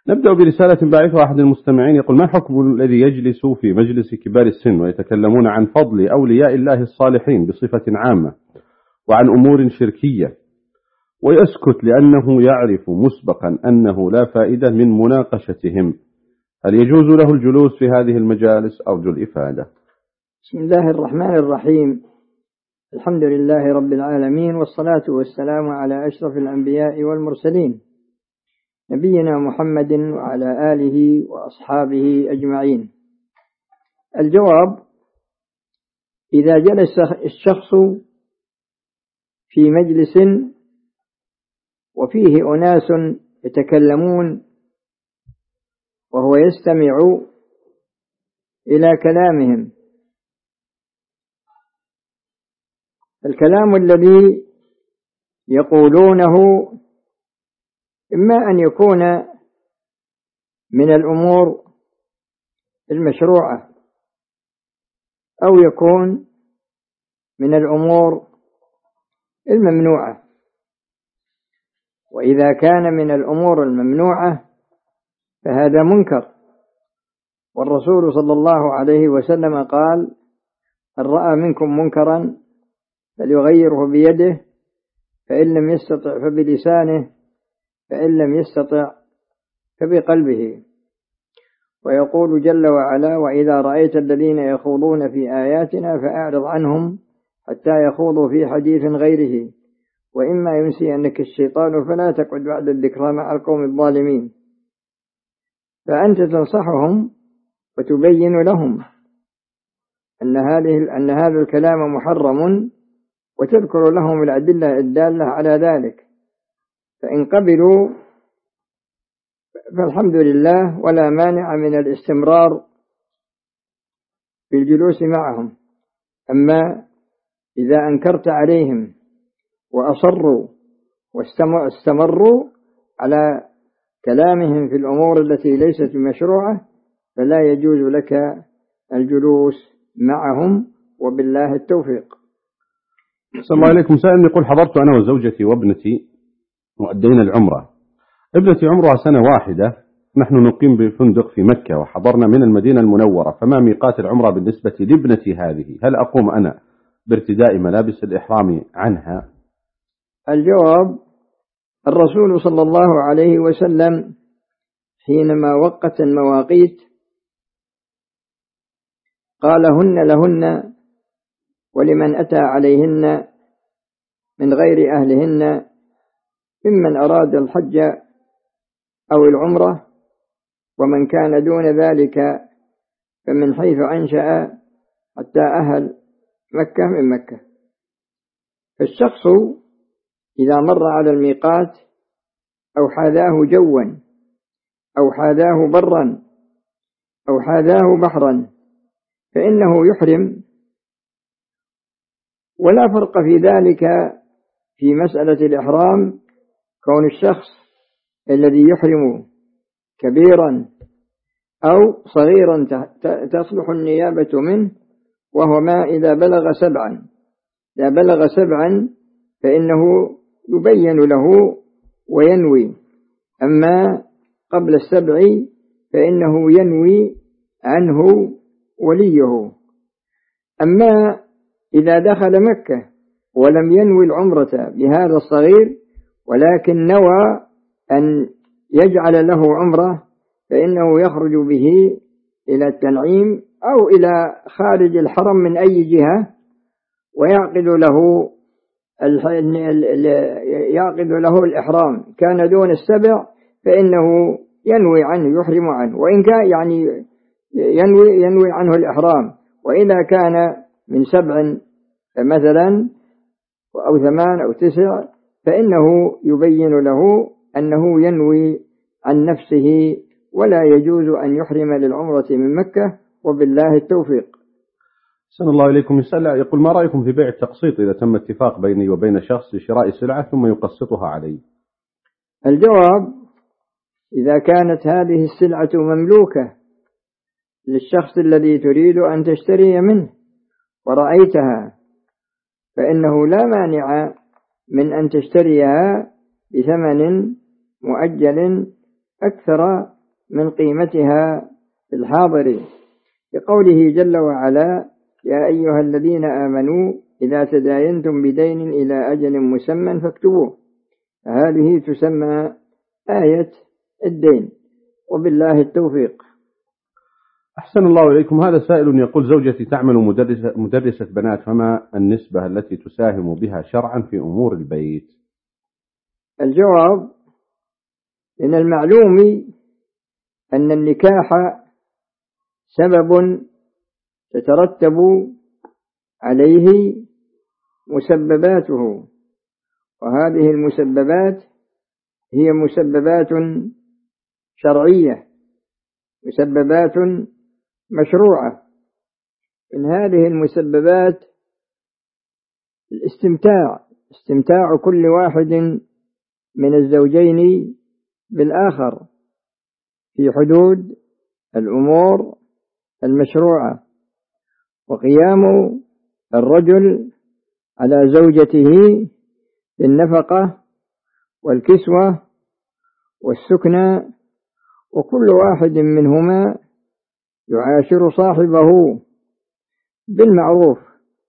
نبدأ برسالة باعثها أحد المستمعين يقول: ما حكم الذي يجلس في مجلس كبار السن ويتكلمون عن فضل أولياء الله الصالحين بصفة عامة وعن أمور شركية ويسكت لأنه يعرف مسبقا أنه لا فائدة من مناقشتهم؟ هل يجوز له الجلوس في هذه المجالس؟ أرجو الإفادة. بسم الله الرحمن الرحيم. الحمد لله رب العالمين، والصلاة والسلام على أشرف الأنبياء والمرسلين، نبينا محمد وعلى آله وأصحابه أجمعين. الجواب: إذا جلس الشخص في مجلس وفيه أناس يتكلمون وهو يستمع إلى كلامهم، الكلام الذي يقولونه إما أن يكون من الأمور المشروعة أو يكون من الأمور الممنوعة. وإذا كان من الأمور الممنوعة فهذا منكر، والرسول صلى الله عليه وسلم قال: من رأى منكم منكرا فليغيره بيده، فإن لم يستطع فبلسانه، فإن لم يستطع فبقلبه. ويقول جل وعلا: وإذا رأيت الذين يخوضون في آياتنا فأعرض عنهم حتى يخوضوا في حديث غيره، وإما ينسينك الشيطان فلا تقعد بعد الذكرى مع القوم الظالمين. فأنت تنصحهم وتبين لهم أن هذا الكلام محرم، وتذكر لهم الأدلة الدالة على ذلك، فإن قبلوا فالحمد لله، ولا مانع من الاستمرار في الجلوس معهم. أما إذا أنكرت عليهم وأصروا واستمروا على كلامهم في الأمور التي ليست مشروعة فلا يجوز لك الجلوس معهم، وبالله التوفيق. صلى الله عليكم. سائل يقول: حضرت أنا وزوجتي وابنتي وأدينا العمرة. ابنتي عمرها سنة واحدة، نحن نقيم بفندق في مكة وحضرنا من المدينة المنورة، فما ميقات العمرة بالنسبة لابنتي هذه؟ هل أقوم أنا بارتداء ملابس الإحرام عنها؟ الجواب: الرسول صلى الله عليه وسلم حينما وقت المواقيت قال: هن لهن ولمن أتى عليهن من غير أهلهن ممن أراد الحج أو العمرة، ومن كان دون ذلك فمن حيث أنشأ حتى أهل مكة من مكة. فالشخص إذا مر على الميقات أو حاذاه جوا أو حاذاه برا أو حاذاه بحرا فإنه يحرم، ولا فرق في ذلك في مسألة الإحرام، كون الشخص الذي يحرم كبيرا أو صغيرا تصلح النيابة منه، وهو ما إذا بلغ 7. إذا بلغ 7 فإنه يبين له وينوي، أما قبل 7 فإنه ينوي عنه وليه. أما إذا دخل مكة ولم ينوي العمرة بهذا الصغير ولكن نوى أن يجعل له عمرة، فإنه يخرج به إلى التنعيم أو إلى خارج الحرم من أي جهة، ويعقد له الإحرام. كان دون 7 فإنه ينوي عنه، يحرم عنه، وإن كان يعني ينوي عنه الإحرام. وإذا كان من 7 مثلا أو 8 أو 9 فإنه يبين له أنه ينوي عن نفسه، ولا يجوز أن يحرم للعمرة من مكة، وبالله التوفيق. صلى الله عليكم. يقول: ما رأيكم في بيع التقسيط إذا تم اتفاق بيني وبين شخص لشراء سلعة ثم يقسطها علي؟ الجواب: إذا كانت هذه السلعة مملوكة للشخص الذي تريد أن تشتري منه ورأيتها، فإنه لا مانع من أن تشتريها بثمن مؤجل أكثر من قيمتها في الحاضر، بقوله جل وعلا: يا أيها الذين آمنوا إذا تداينتم بدين إلى أجل مسمى فاكتبوه. هذه تسمى آية الدين، وبالله التوفيق. أحسن الله إليكم. هذا سائل يقول: زوجتي تعمل مدرسة بنات، فما النسبة التي تساهم بها شرعا في أمور البيت؟ الجواب: من المعلوم أن النكاح سبب تترتب عليه مسبباته، وهذه المسببات هي مسببات شرعية، مسببات مشروعة. من هذه المسببات استمتاع كل واحد من الزوجين بالآخر في حدود الأمور المشروعة، وقيام الرجل على زوجته بالنفقة والكسوة والسكنى، وكل واحد منهما يعاشر صاحبه بالمعروف.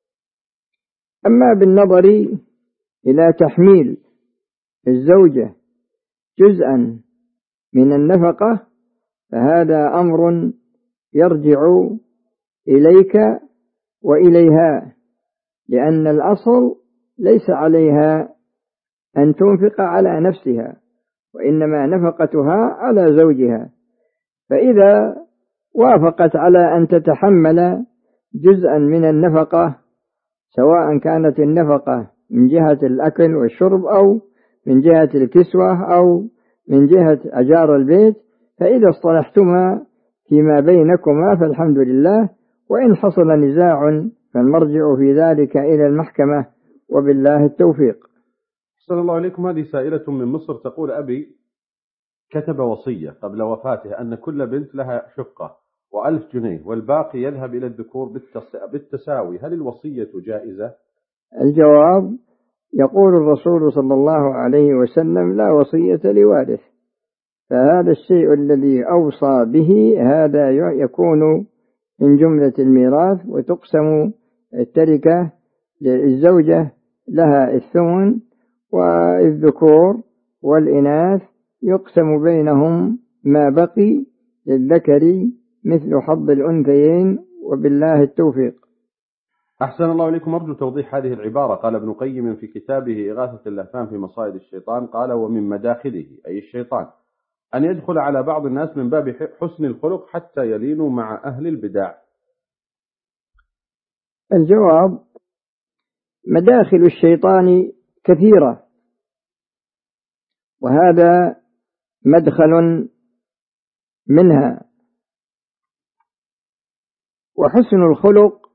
أما بالنظر إلى تحميل الزوجة جزءا من النفقة فهذا أمر يرجع إليك وإليها، لأن الأصل ليس عليها أن تنفق على نفسها، وإنما نفقتها على زوجها. فإذا وافقت على أن تتحمل جزءا من النفقة، سواء كانت النفقة من جهة الأكل والشرب أو من جهة الكسوة أو من جهة أجار البيت، فإذا اصطلحتما فيما بينكما فالحمد لله، وإن حصل نزاع فالمرجع في ذلك إلى المحكمة، وبالله التوفيق. صلى الله عليكم. هذه سائلة من مصر تقول: أبي كتب وصية قبل وفاته أن كل بنت لها شقة و1000 جنيه والباقي يذهب إلى الذكور بالتساوي، هل الوصية جائزة؟ الجواب: يقول الرسول صلى الله عليه وسلم: لا وصية لوارث. فهذا الشيء الذي أوصى به هذا يكون من جملة الميراث، وتقسم التركة للزوجة لها الثمن، والذكور والإناث يقسم بينهم ما بقي للذكر مثل حظ الأنثيين، وبالله التوفيق. أحسن الله إليكم. أرجو توضيح هذه العبارة. قال ابن قيم في كتابه إغاثة اللهفان في مصائد الشيطان، قال: ومن مداخله أي الشيطان أن يدخل على بعض الناس من باب حسن الخلق حتى يلينوا مع أهل البدع. الجواب: مداخل الشيطان كثيرة، وهذا مدخل منها. وحسن الخلق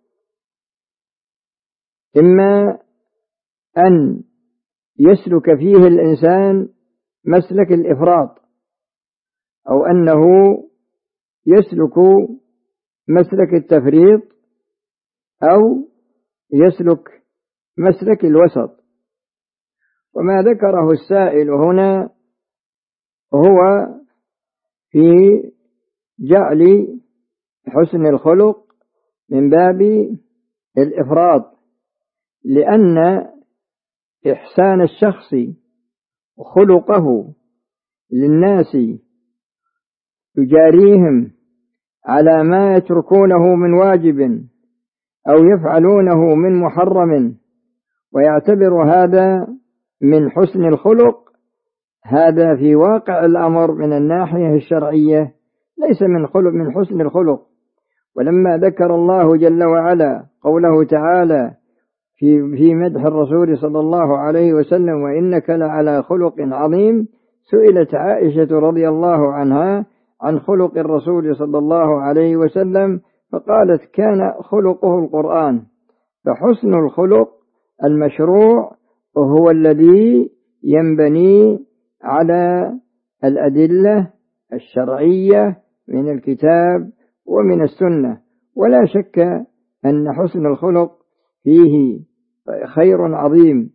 إما أن يسلك فيه الإنسان مسلك الإفراط، أو أنه يسلك مسلك التفريط، أو يسلك مسلك الوسط. وما ذكره السائل هنا هو في جعل حسن الخلق من باب الإفراط، لأن إحسان الشخص وخلقه للناس يجاريهم على ما يتركونه من واجب أو يفعلونه من محرم، ويعتبر هذا من حسن الخلق. هذا في واقع الأمر من الناحية الشرعية ليس من حسن الخلق. ولما ذكر الله جل وعلا قوله تعالى في مدح الرسول صلى الله عليه وسلم: وإنك لعلى خلق عظيم، سئلت عائشة رضي الله عنها عن خلق الرسول صلى الله عليه وسلم، فقالت: كان خلقه القرآن. فحسن الخلق المشروع وهو الذي ينبني على الأدلة الشرعية من الكتاب ومن السنة، ولا شك أن حسن الخلق فيه خير عظيم.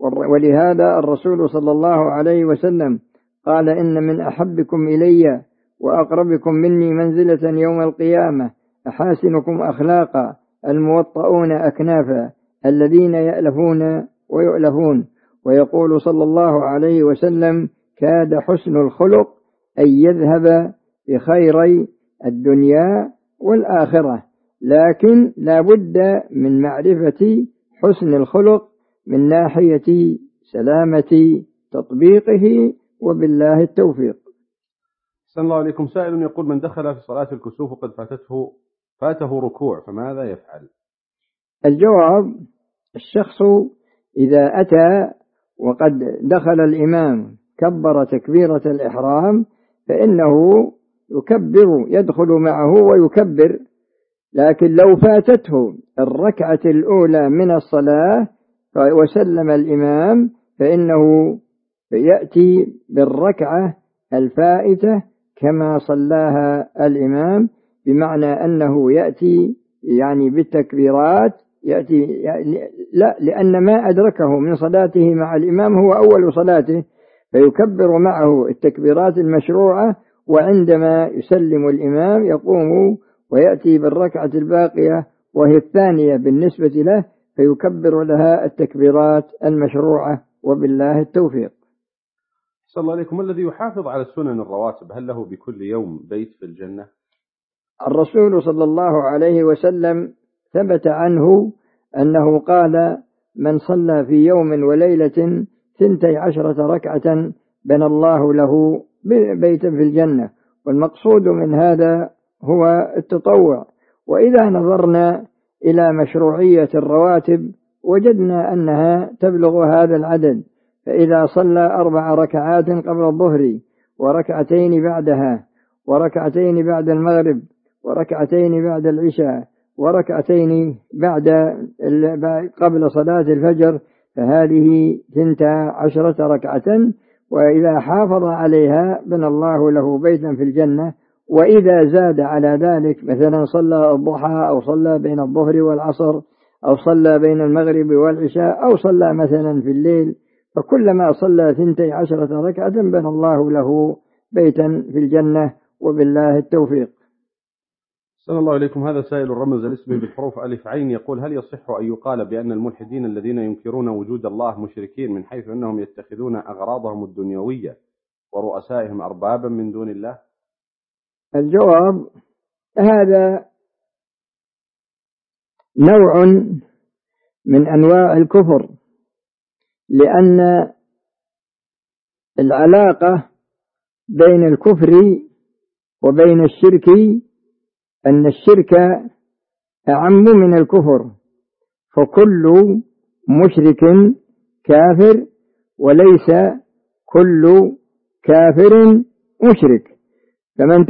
ولهذا الرسول صلى الله عليه وسلم قال: إن من أحبكم إلي وأقربكم مني منزلة يوم القيامة أحاسنكم أخلاقا الموطؤون أكنافا الذين يألفون ويؤلفون. ويقول صلى الله عليه وسلم: كاد حسن الخلق أن يذهب بخيري الدنيا والآخرة، لكن لا بد من معرفة حسن الخلق من ناحية سلامة تطبيقه، وبالله التوفيق. أحسن الله عليكم. سائل يقول: من دخل في صلاة الكسوف وقد فاته ركوع فماذا يفعل؟ الجواب: الشخص إذا أتى وقد دخل الإمام كبر تكبيرة الإحرام فإنه يكبر، يدخل معه ويكبر، لكن لو فاتته الركعة الأولى من الصلاة وسلم الإمام فإنه يأتي بالركعة الفائتة كما صلاها الإمام، بمعنى أنه يأتي يعني بالتكبيرات، لا، لأن ما أدركه من صلاته مع الإمام هو أول صلاته، فيكبر معه التكبيرات المشروعة، وعندما يسلم الإمام يقوم ويأتي بالركعة الباقية وهي الثانية بالنسبة له، فيكبر لها التكبيرات المشروعة، وبالله التوفيق. صلى الله عليكم. الذي يحافظ على السنن الرواتب هل له بكل يوم بيت في الجنة؟ الرسول صلى الله عليه وسلم ثبت عنه أنه قال: من صلى في يوم وليلة 12 ركعة بنى الله له بيتا في الجنة. والمقصود من هذا هو التطوع. وإذا نظرنا إلى مشروعية الرواتب وجدنا أنها تبلغ هذا العدد، فإذا صلى 4 ركعات قبل الظهر وركعتين بعدها وركعتين بعد المغرب وركعتين بعد العشاء وركعتين قبل صلاة الفجر فهذه 12 ركعة، وإذا حافظ عليها بنى الله له بيتا في الجنة. وإذا زاد على ذلك، مثلا صلى الضحى أو صلى بين الظهر والعصر أو صلى بين المغرب والعشاء أو صلى مثلا في الليل، فكلما صلى 12 ركعة بنى الله له بيتا في الجنة، وبالله التوفيق. صلى الله عليكم. هذا سائل رمز الاسم بالحروف ألف عين يقول: هل يصح أن يقال بأن الملحدين الذين ينكرون وجود الله مشركين من حيث أنهم يتخذون أغراضهم الدنيوية ورؤسائهم أربابا من دون الله؟ الجواب: هذا نوع من أنواع الكفر، لأن العلاقة بين الكفر وبين الشرك أن الشرك أعم من الكفر، فكل مشرك كافر وليس كل كافر مشرك. فمن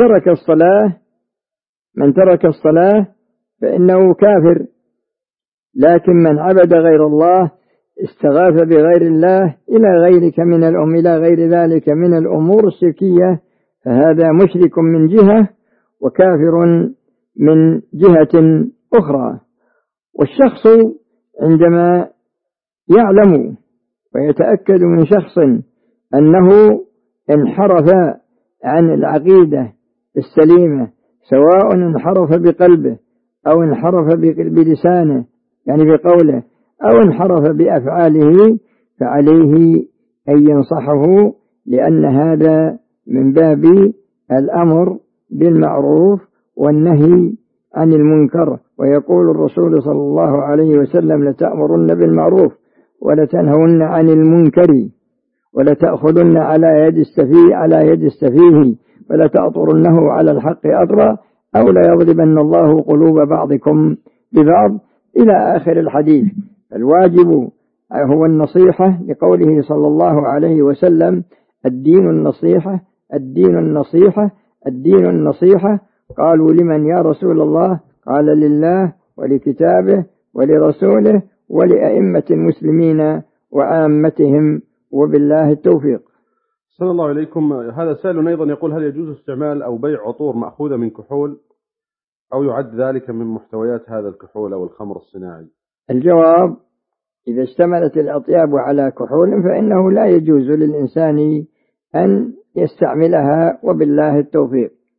ترك الصلاة فإنه كافر، لكن من عبد غير الله استغاث بغير الله إلى غير ذلك من الأمور الشركية فهذا مشرك من جهة وكافر من جهة أخرى. والشخص عندما يعلم ويتأكد من شخص أنه انحرف عن العقيدة السليمة، سواء انحرف بقلبه أو انحرف بلسانه يعني بقوله أو انحرف بأفعاله، فعليه أن ينصحه، لأن هذا من باب الأمر بالمعروف والنهي عن المنكر. ويقول الرسول صلى الله عليه وسلم: لتأمرن بالمعروف ولتنهون عن المنكر ولتأخذن على يد السفيه ولتأطرنه على الحق أطرا أو ليضربن الله قلوب بعضكم ببعض، إلى آخر الحديث. الواجب هو النصيحة، لقوله صلى الله عليه وسلم: الدين النصيحة الدين النصيحة الدين النصيحة. قالوا: لمن يا رسول الله؟ قال: لله ولكتابه ولرسوله ولأئمة المسلمين وعامتهم، وبالله التوفيق. صلى الله عليكم. هذا سائل أيضا يقول: هل يجوز استعمال أو بيع عطور مأخوذة من كحول، أو يعد ذلك من محتويات هذا الكحول أو الخمر الصناعي؟ الجواب: إذا اشتملت الأطياب على كحول فإنه لا يجوز للإنسان أن يستعملها، وبالله التوفيق.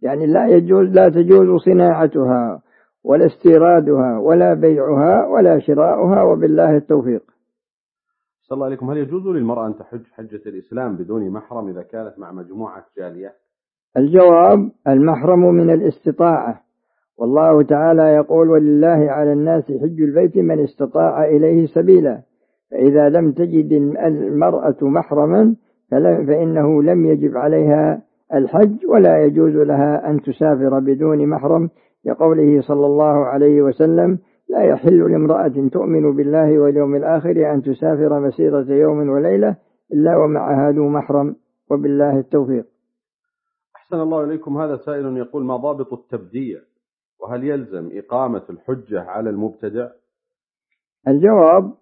يعني لا تجوز صناعتها ولا استيرادها ولا بيعها ولا شراؤها، وبالله التوفيق. صلى الله عليكم، هل يجوز للمرأة أن تحج حجة الإسلام بدون محرم إذا كانت مع مجموعة جالية؟ الجواب: المحرم من الاستطاعة، والله تعالى يقول: ولله على الناس حج البيت من استطاع إليه سبيلا. فإذا لم تجد المرأة محرما فإنه لم يجب عليها الحج، ولا يجوز لها أن تسافر بدون محرم، لقوله صلى الله عليه وسلم: لا يحل لامرأة تؤمن بالله واليوم الآخر أن تسافر مسيرة يوم وليلة إلا ومعها ذو محرم، وبالله التوفيق. أحسن الله إليكم. هذا سائل يقول: ما ضابط التبديع؟ وهل يلزم إقامة الحجة على المبتدع؟ الجواب: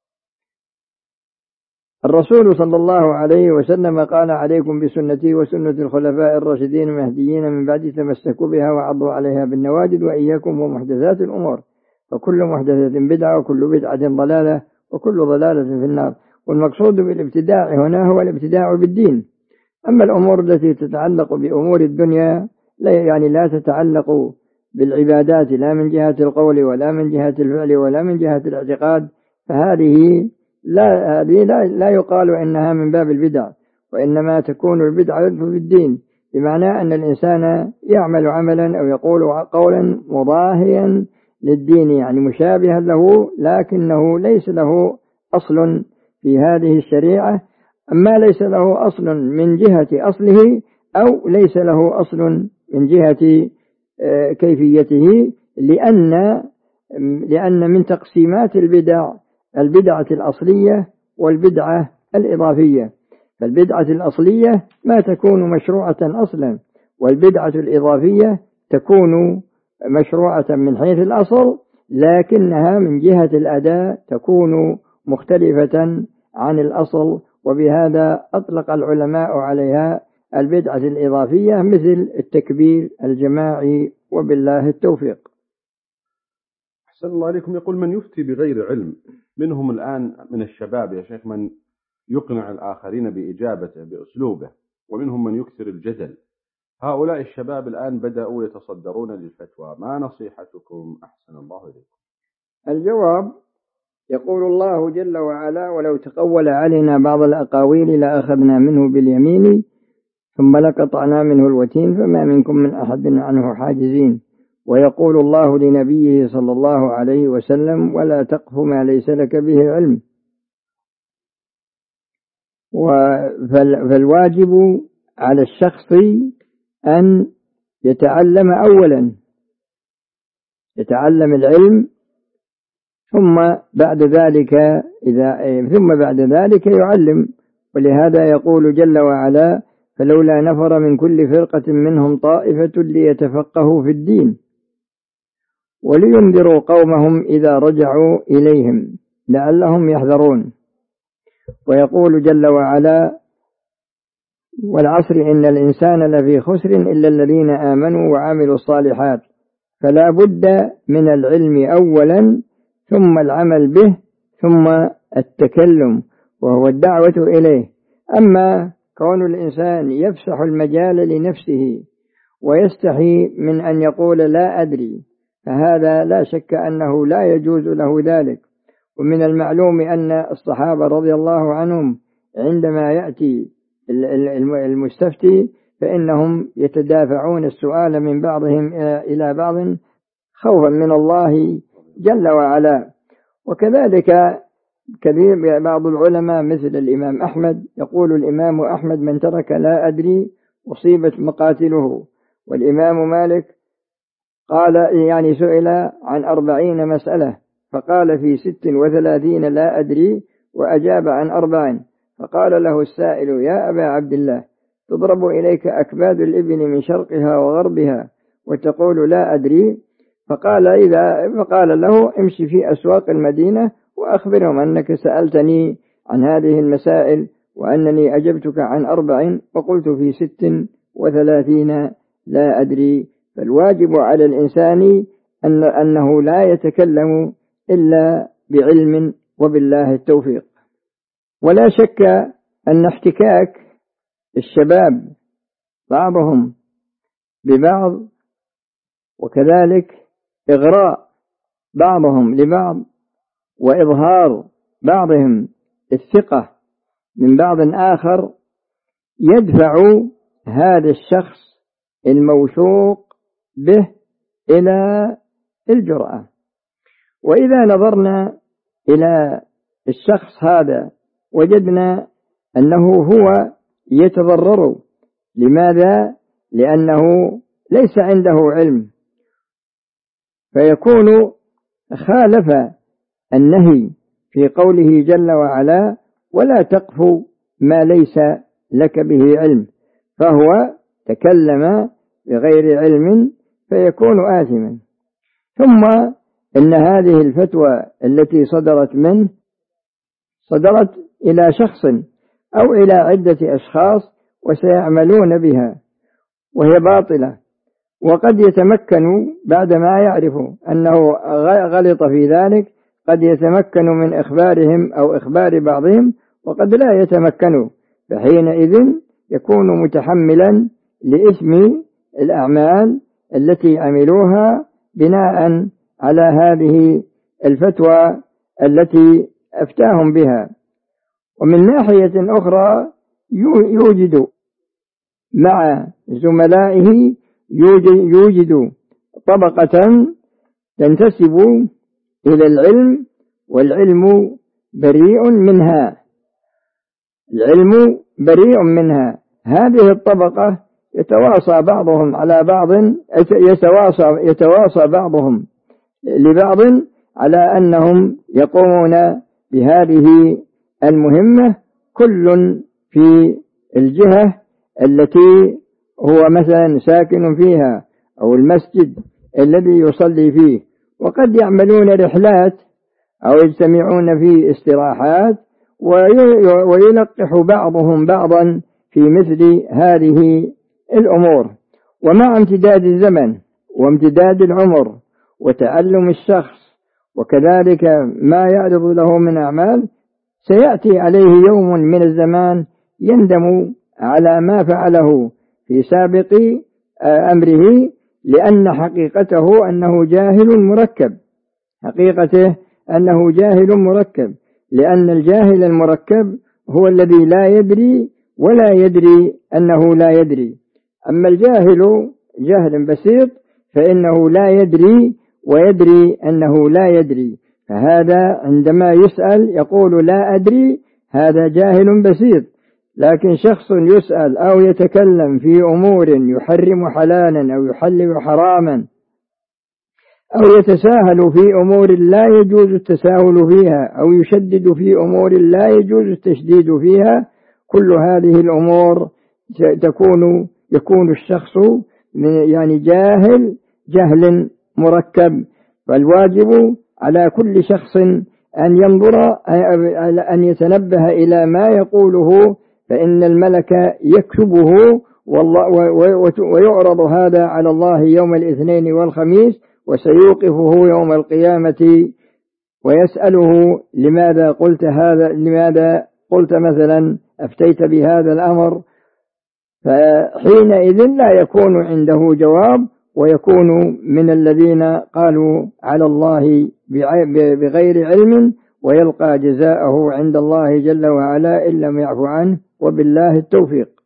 الرسول صلى الله عليه وسلم قال: عليكم بسنتي وسنة الخلفاء الراشدين المهديين من بعد، تمسكوا بها وعضوا عليها بالنواجذ، وإياكم ومحدثات الأمور، فكل محدثة بدعة وكل بدعة ضلالة وكل ضلالة في النار. والمقصود بالابتداع هنا هو الابتداع بالدين. أما الأمور التي تتعلق بأمور الدنيا لا تتعلق بالعبادات، لا من جهة القول ولا من جهة الفعل ولا من جهة الاعتقاد، فهذه لا يقال إنها من باب البدع، وإنما تكون البدعة في الدين، بمعنى أن الإنسان يعمل عملا أو يقول قولا مضاهيا للدين، يعني مشابها له، لكنه ليس له أصل في هذه الشريعة، أما ليس له أصل من جهة أصله أو ليس له أصل من جهة كيفيته، لأن من تقسيمات البدعة الأصلية والبدعة الإضافية. فالبدعة الأصلية ما تكون مشروعة أصلا، والبدعة الإضافية تكون مشروعة من حيث الأصل، لكنها من جهة الأداء تكون مختلفة عن الأصل، وبهذا أطلق العلماء عليها البدعة الإضافية، مثل التكبير الجماعي، وبالله التوفيق. أحسن الله عليكم. يقول: من يفتي بغير علم؟ منهم الآن من الشباب يا شيخ من يقنع الآخرين بإجابته بأسلوبه، ومنهم من يكثر الجدل. هؤلاء الشباب الآن بدأوا يتصدرون للفتوى، ما نصيحتكم أحسن الله إليكم؟ الجواب: يقول الله جل وعلا: ولو تقول علينا بعض الأقاويل لأخذنا منه باليمين ثم لقطعنا منه الوتين فما منكم من أحد عنه حاجزين. ويقول الله لنبيه صلى الله عليه وسلم: ولا تقف ما ليس لك به علم. فالواجب على الشخص أن يتعلم أولا، يتعلم العلم، ثم بعد ذلك يعلم. ولهذا يقول جل وعلا: فلولا نفر من كل فرقة منهم طائفة ليتفقهوا في الدين ولينذروا قومهم إذا رجعوا إليهم لعلهم يحذرون. ويقول جل وعلا: والعصر إن الإنسان لفي خسر إلا الذين آمنوا وعملوا الصالحات. فلا بد من العلم أولا، ثم العمل به، ثم التكلم وهو الدعوة إليه. أما كون الإنسان يفسح المجال لنفسه ويستحي من أن يقول لا أدري، فهذا لا شك أنه لا يجوز له ذلك. ومن المعلوم أن الصحابة رضي الله عنهم عندما يأتي المستفتي فإنهم يتدافعون السؤال من بعضهم إلى بعض خوفا من الله جل وعلا. وكذلك بعض العلماء مثل الإمام أحمد، يقول الإمام أحمد: من ترك لا أدري أصيبت مقاتله. والإمام مالك قال سئل عن 40 مسألة فقال في 36 لا أدري، وأجاب عن 4. فقال له السائل: يا أبا عبد الله، تضرب إليك أكباد الإبل من شرقها وغربها وتقول لا أدري؟ فقال له: امشي في أسواق المدينة وأخبرهم أنك سألتني عن هذه المسائل وأنني أجبتك عن 4 وقلت في 36 لا أدري. فالواجب على الإنسان أنه لا يتكلم إلا بعلم، وبالله التوفيق. ولا شك أن احتكاك الشباب بعضهم ببعض، وكذلك إغراء بعضهم لبعض وإظهار بعضهم الثقة من بعض آخر يدفع هذا الشخص الموثوق به إلى الجرأة. وإذا نظرنا إلى الشخص هذا وجدنا أنه هو يتضرر. لماذا؟ لأنه ليس عنده علم، فيكون خالف النهي في قوله جل وعلا: ولا تقف ما ليس لك به علم، فهو تكلم بغير علم فيكون آثما. ثم إن هذه الفتوى التي صدرت منه صدرت إلى شخص أو إلى عدة أشخاص وسيعملون بها وهي باطلة، وقد يتمكنوا بعدما يعرفوا أنه غلط في ذلك، قد يتمكنوا من إخبارهم أو إخبار بعضهم وقد لا يتمكنوا، فحينئذ يكون متحملا لإثم الأعمال التي عملوها بناء على هذه الفتوى التي أفتاهم بها. ومن ناحية أخرى يوجد مع زملائه يوجد طبقة تنتسب إلى العلم والعلم بريء منها، العلم بريء منها. هذه الطبقة يتواصى بعضهم على بعض، يتواصى بعضهم لبعض على أنهم يقومون بهذه المهمة، كل في الجهة التي هو مثلا ساكن فيها أو المسجد الذي يصلي فيه، وقد يعملون رحلات أو يجتمعون في استراحات ويلقح بعضهم بعضا في مثل هذه الأمور. ومع امتداد الزمن وامتداد العمر وتعلم الشخص وكذلك ما يعرض له من أعمال، سيأتي عليه يوم من الزمان يندم على ما فعله في سابق أمره، لأن حقيقته أنه جاهل مركب، حقيقته أنه جاهل مركب، لأن الجاهل المركب هو الذي لا يدري ولا يدري أنه لا يدري. أما الجاهل جهل بسيط فإنه لا يدري ويدري أنه لا يدري، فهذا عندما يسأل يقول لا أدري، هذا جاهل بسيط. لكن شخص يسأل أو يتكلم في أمور يحرم حلالا أو يحلل حراما أو يتساهل في أمور لا يجوز التساهل فيها أو يشدد في أمور لا يجوز التشديد فيها، كل هذه الأمور يكون الشخص يعني جهل مركب. فالواجب على كل شخص أن ينظر أن يتنبه إلى ما يقوله، فإن الملك يكتبه ويعرض هذا على الله يوم الاثنين والخميس، وسيوقفه يوم القيامة ويسأله لماذا قلت هذا، لماذا قلت مثلا أفتيت بهذا الأمر، فحينئذ لا يكون عنده جواب ويكون من الذين قالوا على الله بغير علم، ويلقى جزاءه عند الله جل وعلا إن لم يعفو عنه، وبالله التوفيق.